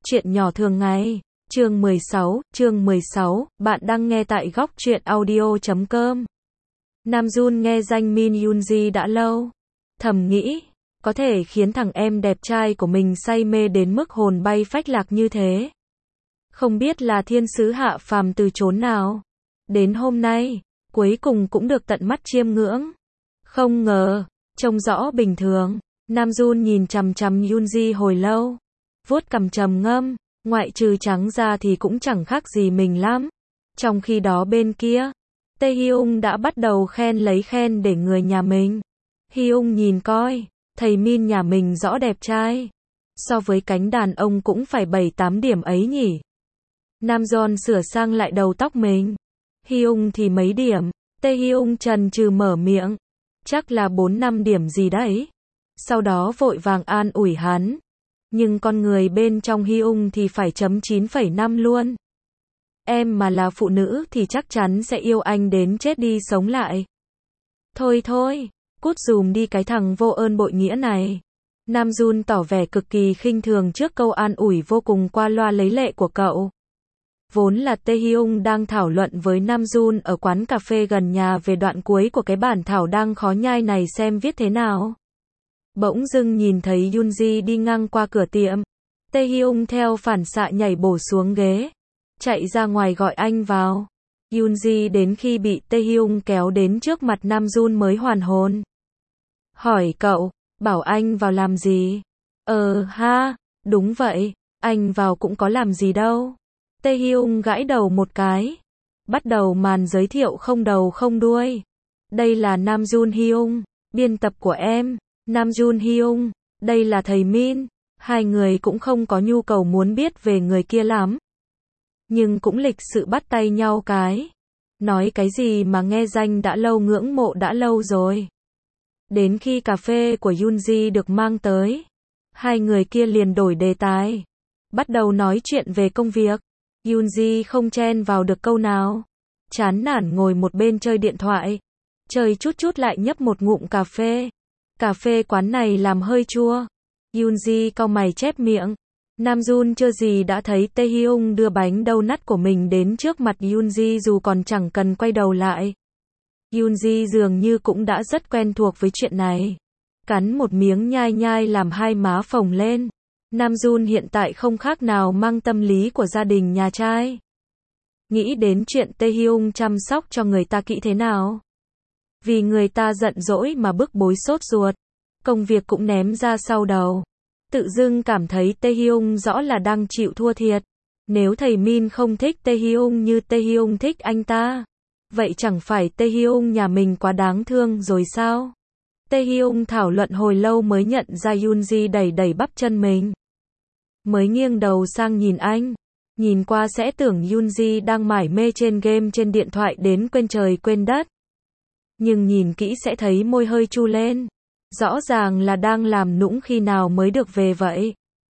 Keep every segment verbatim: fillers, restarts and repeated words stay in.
Chuyện nhỏ thường ngày. Chương mười sáu, chương mười sáu, bạn đang nghe tại góc truyện audio chấm com. Namjoon nghe danh Min Yoonji đã lâu. Thầm nghĩ, có thể khiến thằng em đẹp trai của mình say mê đến mức hồn bay phách lạc như thế. Không biết là thiên sứ hạ phàm từ chốn nào. Đến hôm nay, cuối cùng cũng được tận mắt chiêm ngưỡng. Không ngờ, trông rõ bình thường. Namjoon nhìn chằm chằm Yoonji hồi lâu. Vuốt cằm trầm ngâm, ngoại trừ trắng ra thì cũng chẳng khác gì mình lắm. Trong khi đó bên kia, Tae Hyung đã bắt đầu khen lấy khen để người nhà mình. Hyung nhìn coi, thầy Min nhà mình rõ đẹp trai. So với cánh đàn ông cũng phải bảy tám điểm ấy nhỉ. Namjoon sửa sang lại đầu tóc mình. Hyung thì mấy điểm? Tae Hyung chần chừ mở miệng. Chắc là bốn năm điểm gì đấy. Sau đó vội vàng an ủi hắn. Nhưng con người bên trong Hyung thì phải chấm chín phẩy năm luôn. Em mà là phụ nữ thì chắc chắn sẽ yêu anh đến chết đi sống lại. Thôi thôi, cút dùm đi cái thằng vô ơn bội nghĩa này. Namjoon tỏ vẻ cực kỳ khinh thường trước câu an ủi vô cùng qua loa lấy lệ của cậu. Vốn là Tae Hyung đang thảo luận với Namjoon ở quán cà phê gần nhà về đoạn cuối của cái bản thảo đang khó nhai này xem viết thế nào. Bỗng dưng nhìn thấy Yoonji đi ngang qua cửa tiệm. Tae Hyung theo phản xạ nhảy bổ xuống ghế. Chạy ra ngoài gọi anh vào. Yoonji đến khi bị Tae Hyung kéo đến trước mặt Namjoon mới hoàn hồn. Hỏi cậu, bảo anh vào làm gì? Ờ ha, đúng vậy, anh vào cũng có làm gì đâu. Tae Hyung gãi đầu một cái. Bắt đầu màn giới thiệu không đầu không đuôi. Đây là Namjoon Hyung, biên tập của em. Namjoon Hyung, đây là thầy Min. Hai người cũng không có nhu cầu muốn biết về người kia lắm. Nhưng cũng lịch sự bắt tay nhau cái. Nói cái gì mà nghe danh đã lâu ngưỡng mộ đã lâu rồi. Đến khi cà phê của Yoonji được mang tới, hai người kia liền đổi đề tài. Bắt đầu nói chuyện về công việc. Yoonji không chen vào được câu nào. Chán nản ngồi một bên chơi điện thoại. Chơi chút chút lại nhấp một ngụm cà phê. Cà phê quán này làm hơi chua. Yoonji cau mày chép miệng. Namjoon chưa gì đã thấy Tae Hyung đưa bánh donut của mình đến trước mặt Yoonji dù còn chẳng cần quay đầu lại. Yoonji dường như cũng đã rất quen thuộc với chuyện này. Cắn một miếng nhai nhai làm hai má phồng lên. Namjoon hiện tại không khác nào mang tâm lý của gia đình nhà trai. Nghĩ đến chuyện Tae Hyung chăm sóc cho người ta kỹ thế nào. Vì người ta giận dỗi mà bức bối sốt ruột. Công việc cũng ném ra sau đầu. Tự dưng cảm thấy Tae Hyung rõ là đang chịu thua thiệt. Nếu thầy Min không thích Tae Hyung như Tae Hyung thích anh ta, vậy chẳng phải Tae Hyung nhà mình quá đáng thương rồi sao? Tae Hyung thảo luận hồi lâu mới nhận ra Yoonji đẩy đẩy bắp chân mình. Mới nghiêng đầu sang nhìn anh. Nhìn qua sẽ tưởng Yoonji đang mải mê trên game trên điện thoại đến quên trời quên đất. Nhưng nhìn kỹ sẽ thấy môi hơi chu lên. Rõ ràng là đang làm nũng khi nào mới được về vậy.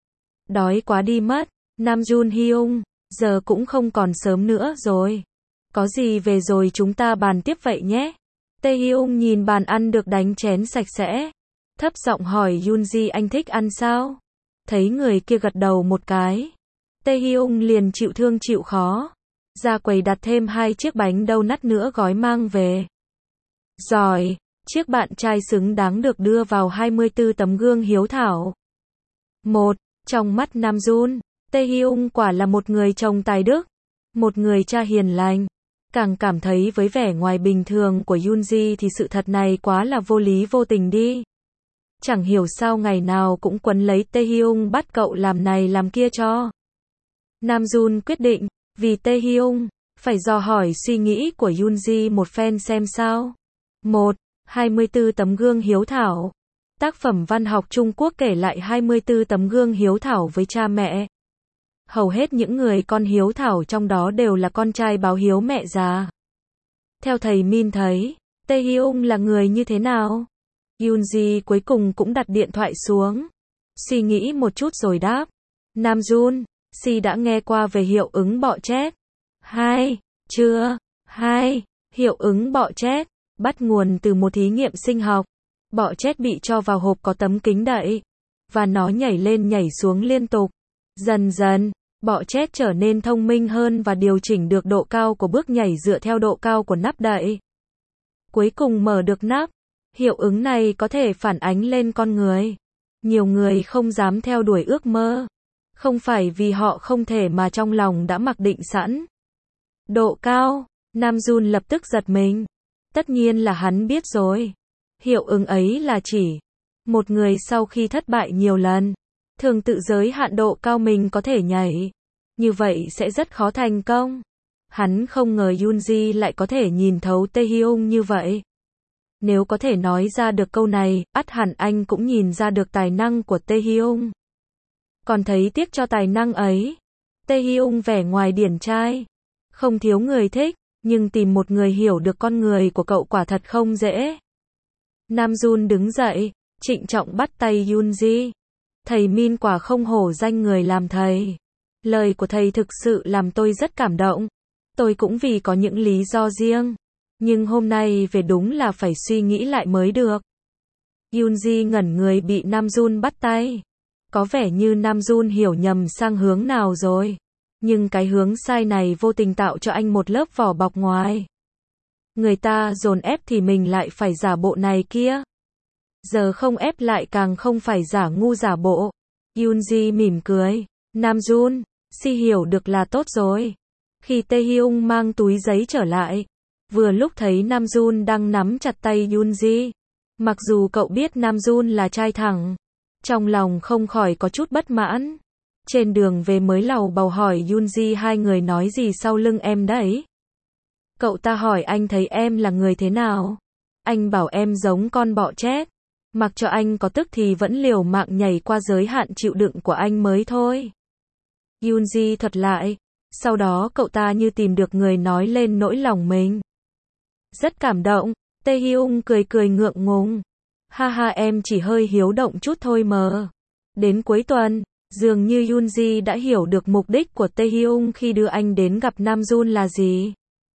Đói quá đi mất. Namjoon Hyung, giờ cũng không còn sớm nữa rồi. Có gì về rồi chúng ta bàn tiếp vậy nhé. Tae Hyung nhìn bàn ăn được đánh chén sạch sẽ. Thấp giọng hỏi Yoonji anh thích ăn sao? Thấy người kia gật đầu một cái. Tae Hyung liền chịu thương chịu khó. Ra quầy đặt thêm hai chiếc bánh donut nữa gói mang về. Giỏi. Chiếc bạn trai xứng đáng được đưa vào hai mươi tư tấm gương hiếu thảo. Một, trong mắt Namjoon, Tae Hyung quả là một người chồng tài đức, một người cha hiền lành. Càng cảm thấy với vẻ ngoài bình thường của Yoonji thì sự thật này quá là vô lý vô tình đi. Chẳng hiểu sao ngày nào cũng quấn lấy Tae Hyung bắt cậu làm này làm kia cho. Namjoon quyết định, vì Tae Hyung, phải dò hỏi suy nghĩ của Yoonji một phen xem sao. Một, hai mươi tư tấm gương hiếu thảo. Tác phẩm văn học Trung Quốc kể lại hai mươi tư tấm gương hiếu thảo với cha mẹ. Hầu hết những người con hiếu thảo trong đó đều là con trai báo hiếu mẹ già. Theo thầy Min thấy, Tae Hyung là người như thế nào? Yoonji cuối cùng cũng đặt điện thoại xuống. Suy nghĩ một chút rồi đáp. Namjoon, Si đã nghe qua về hiệu ứng bọ chét. Hai, chưa, hai, hiệu ứng bọ chét. Bắt nguồn từ một thí nghiệm sinh học. Bọ chét bị cho vào hộp có tấm kính đậy. Và nó nhảy lên nhảy xuống liên tục. Dần dần, bọ chét trở nên thông minh hơn và điều chỉnh được độ cao của bước nhảy dựa theo độ cao của nắp đậy. Cuối cùng mở được nắp. Hiệu ứng này có thể phản ánh lên con người. Nhiều người không dám theo đuổi ước mơ. Không phải vì họ không thể mà trong lòng đã mặc định sẵn. Độ cao. Nam Jun lập tức giật mình. Tất nhiên là hắn biết rồi. Hiệu ứng ấy là chỉ một người sau khi thất bại nhiều lần, thường tự giới hạn độ cao mình có thể nhảy. Như vậy sẽ rất khó thành công. Hắn không ngờ Yoonji lại có thể nhìn thấu Taehyung như vậy. Nếu có thể nói ra được câu này, ắt hẳn anh cũng nhìn ra được tài năng của Taehyung. Còn thấy tiếc cho tài năng ấy. Taehyung vẻ ngoài điển trai, không thiếu người thích, nhưng tìm một người hiểu được con người của cậu quả thật không dễ. Nam Jun đứng dậy, trịnh trọng bắt tay Yoonji. Thầy Min quả không hổ danh người làm thầy. Lời của thầy thực sự làm tôi rất cảm động. Tôi cũng vì có những lý do riêng. Nhưng hôm nay về đúng là phải suy nghĩ lại mới được. Yoonji ngẩn người bị Nam Jun bắt tay. Có vẻ như Nam Jun hiểu nhầm sang hướng nào rồi. Nhưng cái hướng sai này vô tình tạo cho anh một lớp vỏ bọc ngoài. Người ta dồn ép thì mình lại phải giả bộ này kia. Giờ không ép lại càng không phải giả ngu giả bộ. Yoonji mỉm cười. Nam Jun, si hiểu được là tốt rồi. Khi Taehyung mang túi giấy trở lại, vừa lúc thấy Nam Jun đang nắm chặt tay Yoonji. Mặc dù cậu biết Nam Jun là trai thẳng, trong lòng không khỏi có chút bất mãn. Trên đường về mới lầu bầu hỏi Yoonji hai người nói gì sau lưng em đấy. Cậu ta hỏi anh thấy em là người thế nào. Anh bảo em giống con bọ chét. Mặc cho anh có tức thì vẫn liều mạng nhảy qua giới hạn chịu đựng của anh mới thôi. Yoonji thuật lại. Sau đó cậu ta như tìm được người nói lên nỗi lòng mình. Rất cảm động. Taehyung cười cười ngượng ngùng. Ha ha em chỉ hơi hiếu động chút thôi mờ. Đến cuối tuần, dường như Yoonji đã hiểu được mục đích của Taehyung khi đưa anh đến gặp Nam Jun là gì.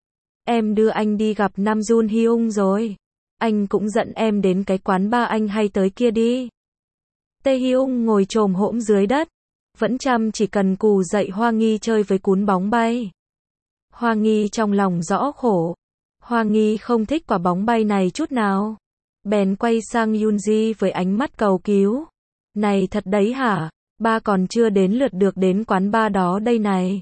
Em đưa anh đi gặp Nam Jun Hyung rồi. Anh cũng dẫn em đến cái quán bar anh hay tới kia đi. Taehyung ngồi chồm hổm dưới đất, vẫn chăm chỉ cần cù dạy Hoa Nghi chơi với cún bóng bay. Hoa Nghi trong lòng rõ khổ. Hoa Nghi không thích quả bóng bay này chút nào. Bèn quay sang Yoonji với ánh mắt cầu cứu. Này thật đấy hả? Ba còn chưa đến lượt được đến quán bar đó đây này.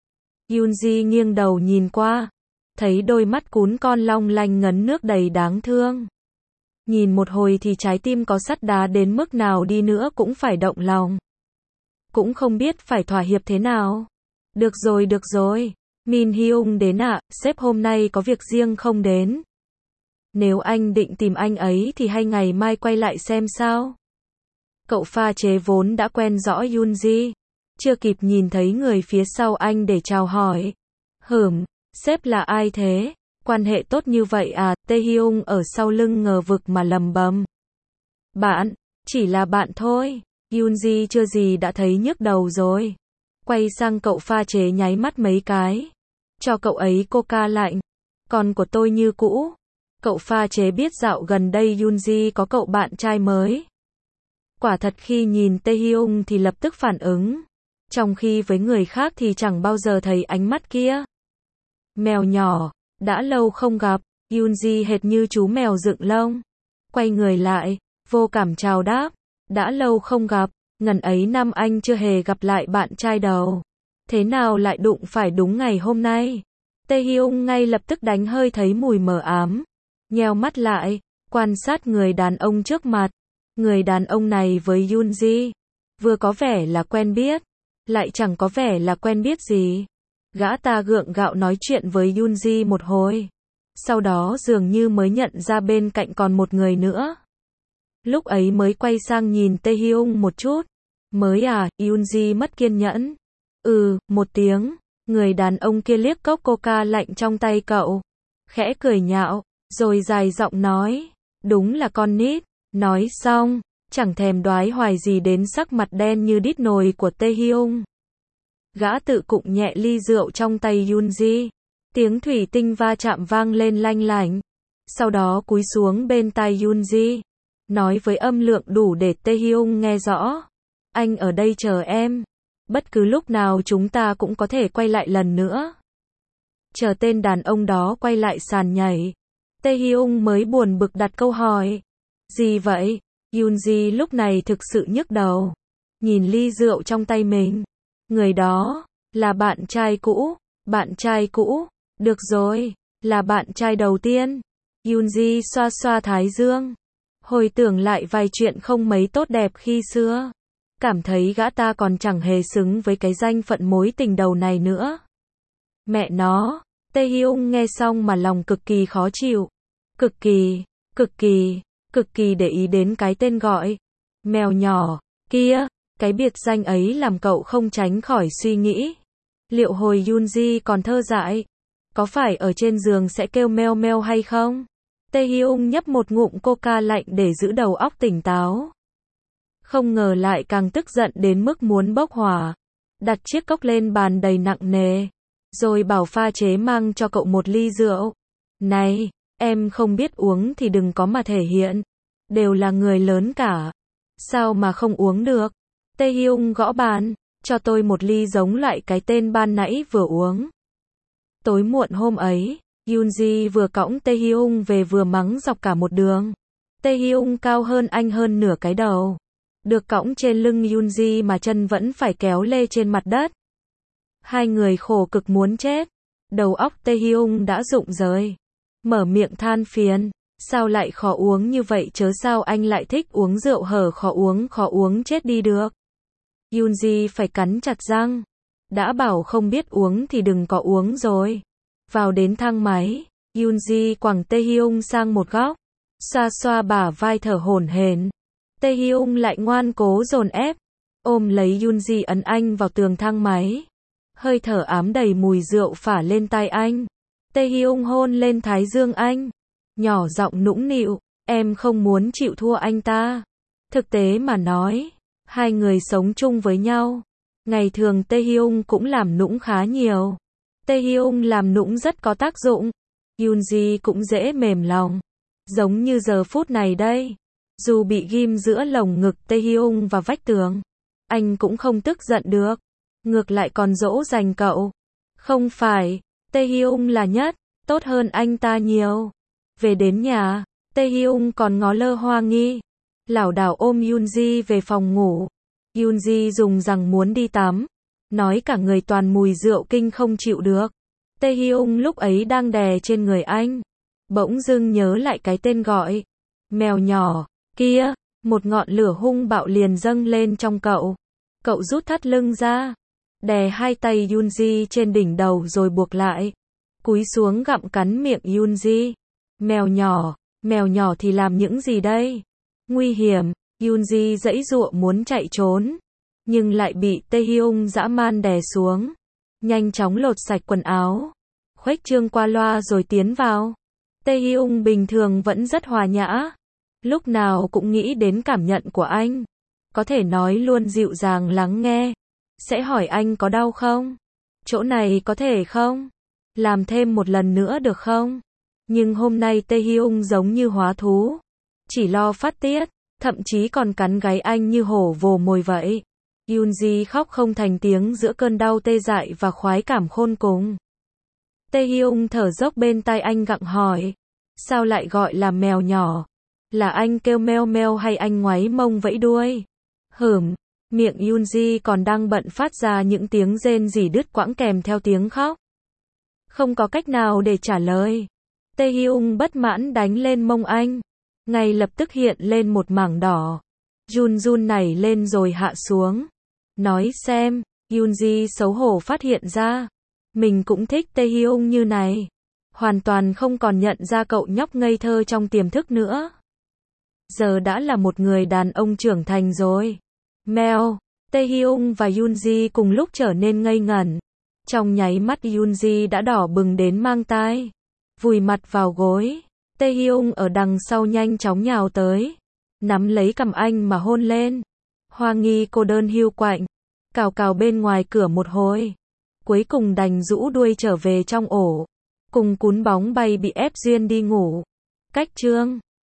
Yoonji nghiêng đầu nhìn qua, thấy đôi mắt cún con long lanh ngấn nước đầy đáng thương. Nhìn một hồi thì trái tim có sắt đá đến mức nào đi nữa cũng phải động lòng. Cũng không biết phải thỏa hiệp thế nào. Được rồi được rồi. Min Hyung đến ạ, à, sếp hôm nay có việc riêng không đến. Nếu anh định tìm anh ấy thì hay ngày mai quay lại xem sao. Cậu pha chế vốn đã quen rõ Yoonji. Chưa kịp nhìn thấy người phía sau anh để chào hỏi. Hửm, sếp là ai thế? Quan hệ tốt như vậy à? Taehyung ở sau lưng ngờ vực mà lầm bầm. Bạn, chỉ là bạn thôi. Yoonji chưa gì đã thấy nhức đầu rồi. Quay sang cậu pha chế nháy mắt mấy cái. Cho cậu ấy coca lạnh. Còn của tôi như cũ. Cậu pha chế biết dạo gần đây Yoonji có cậu bạn trai mới. Quả thật khi nhìn Taehyung thì lập tức phản ứng. Trong khi với người khác thì chẳng bao giờ thấy ánh mắt kia. Mèo nhỏ, đã lâu không gặp. Yoonji hệt như chú mèo dựng lông. Quay người lại, vô cảm chào đáp. Đã lâu không gặp, ngần ấy năm anh chưa hề gặp lại bạn trai đầu. Thế nào lại đụng phải đúng ngày hôm nay? Taehyung ngay lập tức đánh hơi thấy mùi mờ ám. Nheo mắt lại, quan sát người đàn ông trước mặt. Người đàn ông này với Yoonji, vừa có vẻ là quen biết, lại chẳng có vẻ là quen biết gì. Gã ta gượng gạo nói chuyện với Yoonji một hồi. Sau đó dường như mới nhận ra bên cạnh còn một người nữa. Lúc ấy mới quay sang nhìn Taehyung một chút. Mới à, Yoonji mất kiên nhẫn. Ừ, một tiếng. Người đàn ông kia liếc cốc coca lạnh trong tay cậu. Khẽ cười nhạo, rồi dài giọng nói. Đúng là con nít. Nói xong, chẳng thèm đoái hoài gì đến sắc mặt đen như đít nồi của Taehyung. Gã tự cụng nhẹ ly rượu trong tay Yoonji. Tiếng thủy tinh va chạm vang lên lanh lảnh. Sau đó cúi xuống bên tai Yoonji. Nói với âm lượng đủ để Taehyung nghe rõ. Anh ở đây chờ em. Bất cứ lúc nào chúng ta cũng có thể quay lại lần nữa. Chờ tên đàn ông đó quay lại sàn nhảy, Tae Hyung mới buồn bực đặt câu hỏi. Gì vậy? Yoonji lúc này thực sự nhức đầu. Nhìn ly rượu trong tay mình. Người đó, là bạn trai cũ. Bạn trai cũ. Được rồi, là bạn trai đầu tiên. Yoonji xoa xoa thái dương. Hồi tưởng lại vài chuyện không mấy tốt đẹp khi xưa. Cảm thấy gã ta còn chẳng hề xứng với cái danh phận mối tình đầu này nữa. Mẹ nó, Tae Hyung nghe xong mà lòng cực kỳ khó chịu. Cực kỳ, cực kỳ, cực kỳ để ý đến cái tên gọi. Mèo nhỏ, kia, cái biệt danh ấy làm cậu không tránh khỏi suy nghĩ. Liệu hồi Yoonji còn thơ dại, có phải ở trên giường sẽ kêu meo meo hay không? Tae Hyung nhấp một ngụm coca lạnh để giữ đầu óc tỉnh táo. Không ngờ lại càng tức giận đến mức muốn bốc hỏa. Đặt chiếc cốc lên bàn đầy nặng nề. Rồi bảo pha chế mang cho cậu một ly rượu. Này, em không biết uống thì đừng có mà thể hiện. Đều là người lớn cả. Sao mà không uống được? Tae Hyung gõ bàn. Cho tôi một ly giống loại cái tên ban nãy vừa uống. Tối muộn hôm ấy, Yoonji vừa cõng Tae Hyung về vừa mắng dọc cả một đường. Tae Hyung cao hơn anh hơn nửa cái đầu. Được cõng trên lưng Yoonji mà chân vẫn phải kéo lê trên mặt đất. Hai người khổ cực muốn chết. Đầu óc Tae Hyung đã rụng rời. Mở miệng than phiền. Sao lại khó uống như vậy, chớ sao anh lại thích uống rượu hở, khó uống khó uống chết đi được. Yoonji phải cắn chặt răng. Đã bảo không biết uống thì đừng có uống rồi. Vào đến thang máy, Yoonji quẳng Tae Hyung sang một góc. Xoa xoa bả vai thở hổn hển. Tae Hyung lại ngoan cố dồn ép. Ôm lấy Yoonji ấn anh vào tường thang máy. Hơi thở ám đầy mùi rượu phả lên tai anh. Tae Hyung hôn lên thái dương anh. Nhỏ giọng nũng nịu. Em không muốn chịu thua anh ta. Thực tế mà nói, hai người sống chung với nhau. Ngày thường Tae Hyung cũng làm nũng khá nhiều. Tae Hyung làm nũng rất có tác dụng. Yoonji cũng dễ mềm lòng. Giống như giờ phút này đây. Dù bị ghim giữa lồng ngực Tae Hyung và vách tường, anh cũng không tức giận được. Ngược lại còn dỗ dành cậu. Không phải, Tae Hyung là nhất, tốt hơn anh ta nhiều. Về đến nhà, Tae Hyung còn ngó lơ hoa nghi. Lảo đảo ôm Yoonji về phòng ngủ. Yoonji dùng rằng muốn đi tắm. Nói cả người toàn mùi rượu kinh không chịu được. Tae Hyung lúc ấy đang đè trên người anh. Bỗng dưng nhớ lại cái tên gọi. Mèo nhỏ, kia, một ngọn lửa hung bạo liền dâng lên trong cậu. Cậu rút thắt lưng ra. Đè hai tay Yoonji trên đỉnh đầu rồi buộc lại. Cúi xuống gặm cắn miệng Yoonji. Mèo nhỏ, mèo nhỏ thì làm những gì đây? Nguy hiểm, Yoonji giãy giụa muốn chạy trốn. Nhưng lại bị Tae Hyung dã man đè xuống. Nhanh chóng lột sạch quần áo. Khuếch trương qua loa rồi tiến vào. Tae Hyung bình thường vẫn rất hòa nhã. Lúc nào cũng nghĩ đến cảm nhận của anh. Có thể nói luôn dịu dàng lắng nghe. Sẽ hỏi anh có đau không? Chỗ này có thể không? Làm thêm một lần nữa được không? Nhưng hôm nay Tae Hyung giống như hóa thú. Chỉ lo phát tiết. Thậm chí còn cắn gáy anh như hổ vồ mồi vậy. Yoonji khóc không thành tiếng giữa cơn đau tê dại và khoái cảm khôn cùng. Tae Hyung thở dốc bên tai anh gặng hỏi. Sao lại gọi là mèo nhỏ? Là anh kêu meo meo hay anh ngoáy mông vẫy đuôi? Hửm, miệng Yoonji còn đang bận phát ra những tiếng rên rỉ đứt quãng kèm theo tiếng khóc. Không có cách nào để trả lời. Tae Hyung bất mãn đánh lên mông anh. Ngay lập tức hiện lên một mảng đỏ. Jun Jun nảy lên rồi hạ xuống. Nói xem, Yoonji xấu hổ phát hiện ra. Mình cũng thích Tae Hyung như này. Hoàn toàn không còn nhận ra cậu nhóc ngây thơ trong tiềm thức nữa. Giờ đã là một người đàn ông trưởng thành rồi. Mèo, Tae Hyung và Yoonji cùng lúc trở nên ngây ngẩn. Trong nháy mắt Yoonji đã đỏ bừng đến mang tai. Vùi mặt vào gối. Tae Hyung ở đằng sau nhanh chóng nhào tới. Nắm lấy cằm anh mà hôn lên. Hoa nghi cô đơn hiu quạnh. Cào cào bên ngoài cửa một hồi. Cuối cùng đành rũ đuôi trở về trong ổ. Cùng cún bóng bay bị ép duyên đi ngủ. Cách chương